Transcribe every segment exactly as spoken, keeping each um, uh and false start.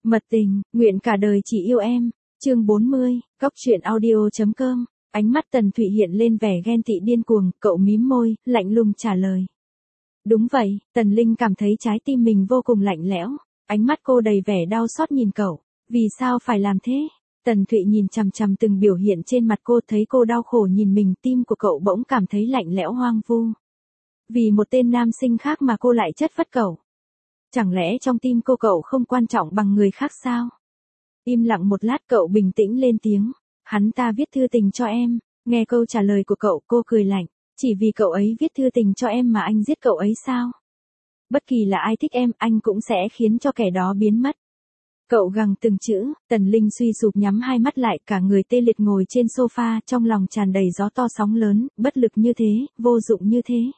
Mật tình, nguyện cả đời chỉ yêu em. Chương bốn mươi, Cóc truyện audio chấm com. Ánh mắt Tần Thụy hiện lên vẻ ghen tị điên cuồng, cậu mím môi, lạnh lùng trả lời. Đúng vậy, Tần Linh cảm thấy trái tim mình vô cùng lạnh lẽo. Ánh mắt cô đầy vẻ đau xót nhìn cậu. Vì sao phải làm thế? Tần Thụy nhìn chằm chằm từng biểu hiện trên mặt cô, thấy cô đau khổ nhìn mình, tim của cậu bỗng cảm thấy lạnh lẽo hoang vu. Vì một tên nam sinh khác mà cô lại chất vấn cậu. Chẳng lẽ trong tim cô cậu không quan trọng bằng người khác sao? Im lặng một lát cậu bình tĩnh lên tiếng. Hắn ta viết thư tình cho em. Nghe câu trả lời của cậu, cô cười lạnh. Chỉ vì cậu ấy viết thư tình cho em mà anh giết cậu ấy sao? Bất kỳ là ai thích em, anh cũng sẽ khiến cho kẻ đó biến mất. Cậu gằn từng chữ. Tần Linh suy sụp nhắm hai mắt lại, cả người tê liệt ngồi trên sofa, trong lòng tràn đầy gió to sóng lớn, bất lực như thế, vô dụng như thế.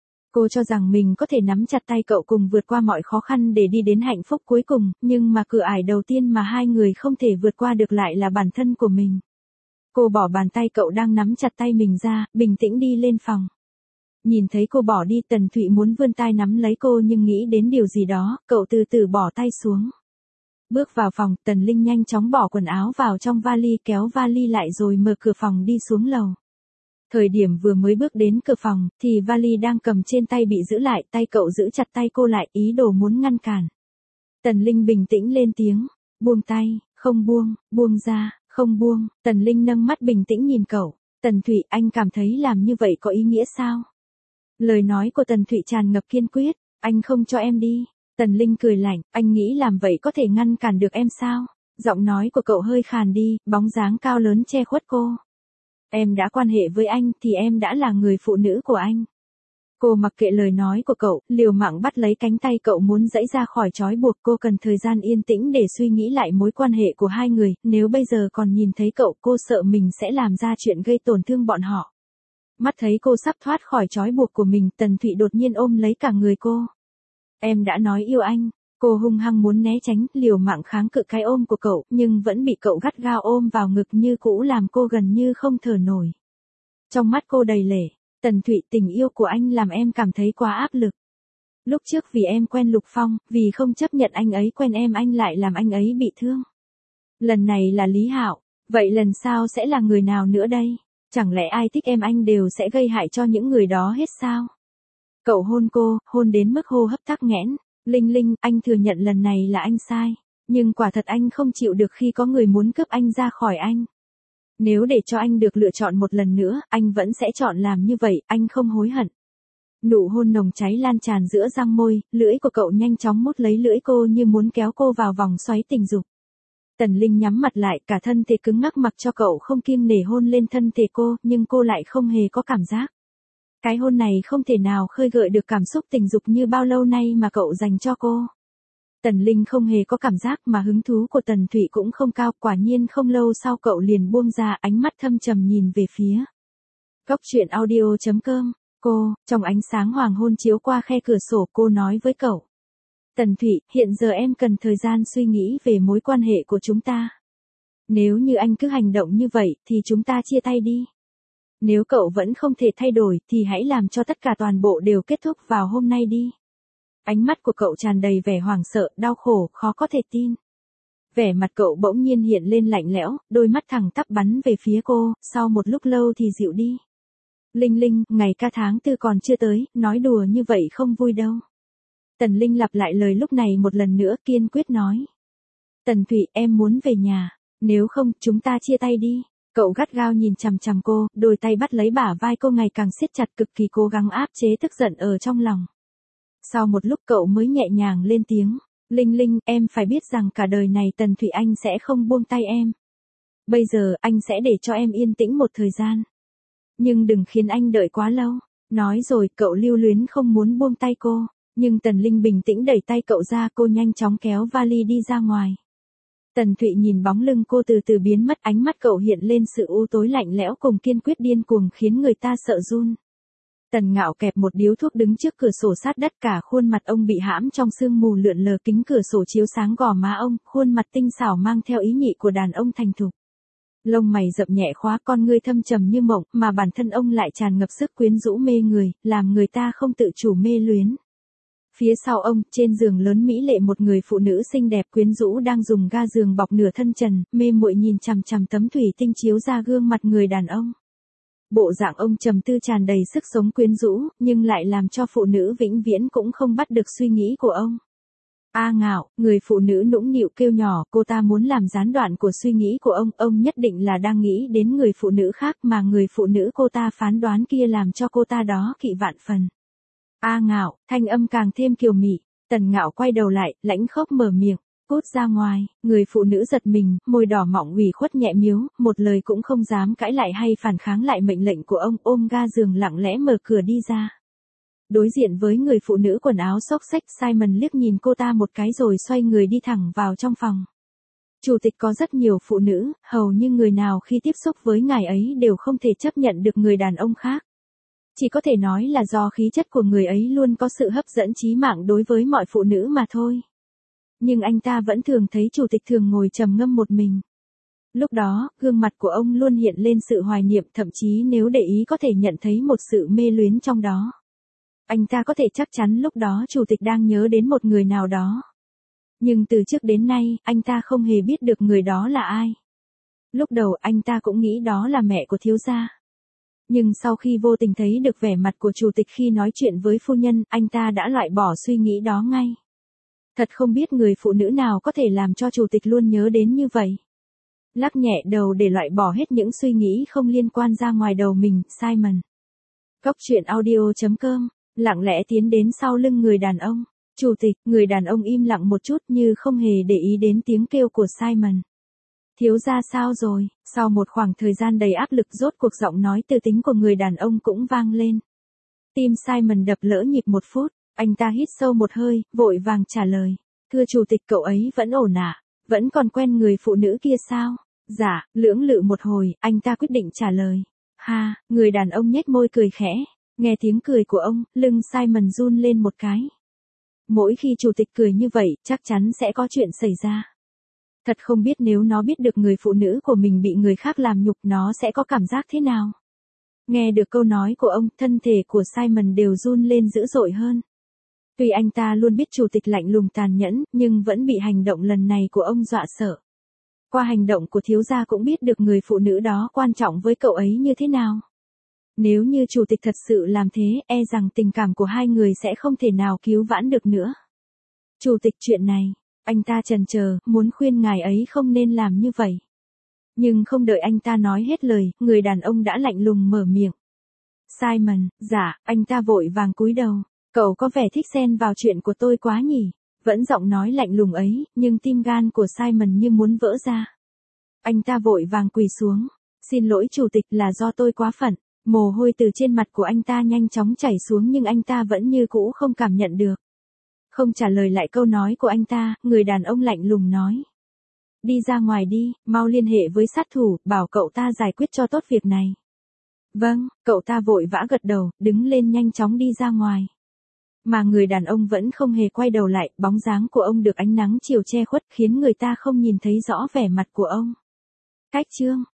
Cô cho rằng mình có thể nắm chặt tay cậu cùng vượt qua mọi khó khăn để đi đến hạnh phúc cuối cùng, nhưng mà cửa ải đầu tiên mà hai người không thể vượt qua được lại là bản thân của mình. Cô bỏ bàn tay cậu đang nắm chặt tay mình ra, bình tĩnh đi lên phòng. Nhìn thấy cô bỏ đi, Tần Thụy muốn vươn tay nắm lấy cô nhưng nghĩ đến điều gì đó, cậu từ từ bỏ tay xuống. Bước vào phòng, Tần Linh nhanh chóng bỏ quần áo vào trong vali, kéo vali lại rồi mở cửa phòng đi xuống lầu. Thời điểm vừa mới bước đến cửa phòng, thì vali đang cầm trên tay bị giữ lại, tay cậu giữ chặt tay cô lại, ý đồ muốn ngăn cản. Tần Linh bình tĩnh lên tiếng, buông tay, không buông, buông ra, không buông. Tần Linh nâng mắt bình tĩnh nhìn cậu. Tần Thụy, anh cảm thấy làm như vậy có ý nghĩa sao? Lời nói của Tần Thụy tràn ngập kiên quyết, anh không cho em đi. Tần Linh cười lạnh, anh nghĩ làm vậy có thể ngăn cản được em sao? Giọng nói của cậu hơi khàn đi, bóng dáng cao lớn che khuất cô. Em đã quan hệ với anh thì em đã là người phụ nữ của anh. Cô mặc kệ lời nói của cậu, liều mạng bắt lấy cánh tay cậu muốn giãy ra khỏi trói buộc. Cô cần thời gian yên tĩnh để suy nghĩ lại mối quan hệ của hai người, nếu bây giờ còn nhìn thấy cậu, cô sợ mình sẽ làm ra chuyện gây tổn thương bọn họ. Mắt thấy cô sắp thoát khỏi trói buộc của mình, Tần Thụy đột nhiên ôm lấy cả người cô. Em đã nói yêu anh. Cô hung hăng muốn né tránh, liều mạng kháng cự cái ôm của cậu, nhưng vẫn bị cậu gắt gao ôm vào ngực như cũ làm cô gần như không thở nổi. Trong mắt cô đầy lệ. Tần Thụy, tình yêu của anh làm em cảm thấy quá áp lực. Lúc trước vì em quen Lục Phong, vì không chấp nhận anh ấy quen em anh lại làm anh ấy bị thương. Lần này là Lý Hạo, vậy lần sau sẽ là người nào nữa đây? Chẳng lẽ ai thích em anh đều sẽ gây hại cho những người đó hết sao? Cậu hôn cô, hôn đến mức hô hấp tắc nghẽn. Linh Linh, anh thừa nhận lần này là anh sai. Nhưng quả thật anh không chịu được khi có người muốn cướp anh ra khỏi anh. Nếu để cho anh được lựa chọn một lần nữa, anh vẫn sẽ chọn làm như vậy, anh không hối hận. Nụ hôn nồng cháy lan tràn giữa răng môi, lưỡi của cậu nhanh chóng mút lấy lưỡi cô như muốn kéo cô vào vòng xoáy tình dục. Tần Linh nhắm mặt lại, cả thân thể cứng ngắc mặc cho cậu không kiêng nể hôn lên thân thể cô, nhưng cô lại không hề có cảm giác. Cái hôn này không thể nào khơi gợi được cảm xúc tình dục như bao lâu nay mà cậu dành cho cô. Tần Linh không hề có cảm giác mà hứng thú của Tần Thụy cũng không cao, quả nhiên không lâu sau cậu liền buông ra, ánh mắt thâm trầm nhìn về phía Cóc truyện audio chấm com. Cô, trong ánh sáng hoàng hôn chiếu qua khe cửa sổ, cô nói với cậu. Tần Thụy, hiện giờ em cần thời gian suy nghĩ về mối quan hệ của chúng ta. Nếu như anh cứ hành động như vậy, thì chúng ta chia tay đi. Nếu cậu vẫn không thể thay đổi, thì hãy làm cho tất cả toàn bộ đều kết thúc vào hôm nay đi. Ánh mắt của cậu tràn đầy vẻ hoảng sợ, đau khổ, khó có thể tin. Vẻ mặt cậu bỗng nhiên hiện lên lạnh lẽo, đôi mắt thẳng tắp bắn về phía cô, sau một lúc lâu thì dịu đi. Linh Linh, ngày ca tháng tư còn chưa tới, nói đùa như vậy không vui đâu. Tần Linh lặp lại lời lúc này một lần nữa, kiên quyết nói. Tần Thụy, em muốn về nhà, nếu không, chúng ta chia tay đi. Cậu gắt gao nhìn chằm chằm cô, đôi tay bắt lấy bả vai cô ngày càng siết chặt, cực kỳ cố gắng áp chế tức giận ở trong lòng. Sau một lúc cậu mới nhẹ nhàng lên tiếng. Linh Linh, em phải biết rằng cả đời này Tần Thụy anh sẽ không buông tay em. Bây giờ, anh sẽ để cho em yên tĩnh một thời gian. Nhưng đừng khiến anh đợi quá lâu. Nói rồi, cậu lưu luyến không muốn buông tay cô. Nhưng Tần Linh bình tĩnh đẩy tay cậu ra, cô nhanh chóng kéo vali đi ra ngoài. Tần Thụy nhìn bóng lưng cô từ từ biến mất, ánh mắt cậu hiện lên sự u tối lạnh lẽo cùng kiên quyết điên cuồng khiến người ta sợ run. Tần Ngạo kẹp một điếu thuốc đứng trước cửa sổ sát đất, cả khuôn mặt ông bị hãm trong sương mù lượn lờ, kính cửa sổ chiếu sáng gò má ông, khuôn mặt tinh xảo mang theo ý nhị của đàn ông thành thục. Lông mày rậm nhẹ khóa, con ngươi thâm trầm như mộng, mà bản thân ông lại tràn ngập sức quyến rũ mê người, làm người ta không tự chủ mê luyến. Phía sau ông, trên giường lớn mỹ lệ một người phụ nữ xinh đẹp quyến rũ đang dùng ga giường bọc nửa thân trần, mê muội nhìn chằm chằm tấm thủy tinh chiếu ra gương mặt người đàn ông. Bộ dạng ông trầm tư tràn đầy sức sống quyến rũ, nhưng lại làm cho phụ nữ vĩnh viễn cũng không bắt được suy nghĩ của ông. A Ngạo, người phụ nữ nũng nịu kêu nhỏ, cô ta muốn làm gián đoạn của suy nghĩ của ông, ông nhất định là đang nghĩ đến người phụ nữ khác mà người phụ nữ cô ta phán đoán kia làm cho cô ta đó kỵ vạn phần. A Ngạo, thanh âm càng thêm kiều mị. Tần Ngạo quay đầu lại, lãnh khốc mở miệng, cút ra ngoài. Người phụ nữ giật mình, môi đỏ mọng ủy khuất nhẹ miếu, một lời cũng không dám cãi lại hay phản kháng lại mệnh lệnh của ông, ôm ga giường lặng lẽ mở cửa đi ra. Đối diện với người phụ nữ quần áo xốc xếch, Simon liếc nhìn cô ta một cái rồi xoay người đi thẳng vào trong phòng. Chủ tịch có rất nhiều phụ nữ, hầu như người nào khi tiếp xúc với ngài ấy đều không thể chấp nhận được người đàn ông khác. Chỉ có thể nói là do khí chất của người ấy luôn có sự hấp dẫn chí mạng đối với mọi phụ nữ mà thôi. Nhưng anh ta vẫn thường thấy chủ tịch thường ngồi trầm ngâm một mình. Lúc đó, gương mặt của ông luôn hiện lên sự hoài niệm, thậm chí nếu để ý có thể nhận thấy một sự mê luyến trong đó. Anh ta có thể chắc chắn lúc đó chủ tịch đang nhớ đến một người nào đó. Nhưng từ trước đến nay, anh ta không hề biết được người đó là ai. Lúc đầu anh ta cũng nghĩ đó là mẹ của thiếu gia. Nhưng sau khi vô tình thấy được vẻ mặt của chủ tịch khi nói chuyện với phu nhân, anh ta đã loại bỏ suy nghĩ đó ngay. Thật không biết người phụ nữ nào có thể làm cho chủ tịch luôn nhớ đến như vậy. Lắc nhẹ đầu để loại bỏ hết những suy nghĩ không liên quan ra ngoài đầu mình, Simon. Cốc truyện audio chấm com, lặng lẽ tiến đến sau lưng người đàn ông. Chủ tịch, người đàn ông im lặng một chút như không hề để ý đến tiếng kêu của Simon. Thiếu gia sao rồi? Sau một khoảng thời gian đầy áp lực rốt cuộc giọng nói từ tính của người đàn ông cũng vang lên. Tim Simon đập lỡ nhịp một phút, anh ta hít sâu một hơi, vội vàng trả lời. Thưa chủ tịch, cậu ấy vẫn ổn ạ, à? Vẫn còn quen người phụ nữ kia sao? Dạ, lưỡng lự một hồi, anh ta quyết định trả lời. Ha, người đàn ông nhếch môi cười khẽ. Nghe tiếng cười của ông, lưng Simon run lên một cái. Mỗi khi chủ tịch cười như vậy, chắc chắn sẽ có chuyện xảy ra. Thật không biết nếu nó biết được người phụ nữ của mình bị người khác làm nhục nó sẽ có cảm giác thế nào. Nghe được câu nói của ông, thân thể của Simon đều run lên dữ dội hơn. Tuy anh ta luôn biết chủ tịch lạnh lùng tàn nhẫn, nhưng vẫn bị hành động lần này của ông dọa sợ. Qua hành động của thiếu gia cũng biết được người phụ nữ đó quan trọng với cậu ấy như thế nào. Nếu như chủ tịch thật sự làm thế, e rằng tình cảm của hai người sẽ không thể nào cứu vãn được nữa. Chủ tịch, chuyện này, anh ta chần chờ, muốn khuyên ngài ấy không nên làm như vậy. Nhưng không đợi anh ta nói hết lời, người đàn ông đã lạnh lùng mở miệng. Simon, dạ, anh ta vội vàng cúi đầu. Cậu có vẻ thích xen vào chuyện của tôi quá nhỉ? Vẫn giọng nói lạnh lùng ấy, nhưng tim gan của Simon như muốn vỡ ra. Anh ta vội vàng quỳ xuống. Xin lỗi chủ tịch, là do tôi quá phận. Mồ hôi từ trên mặt của anh ta nhanh chóng chảy xuống nhưng anh ta vẫn như cũ không cảm nhận được. Không trả lời lại câu nói của anh ta, người đàn ông lạnh lùng nói. Đi ra ngoài đi, mau liên hệ với sát thủ, bảo cậu ta giải quyết cho tốt việc này. Vâng, cậu ta vội vã gật đầu, đứng lên nhanh chóng đi ra ngoài. Mà người đàn ông vẫn không hề quay đầu lại, bóng dáng của ông được ánh nắng chiều che khuất khiến người ta không nhìn thấy rõ vẻ mặt của ông. Cách chương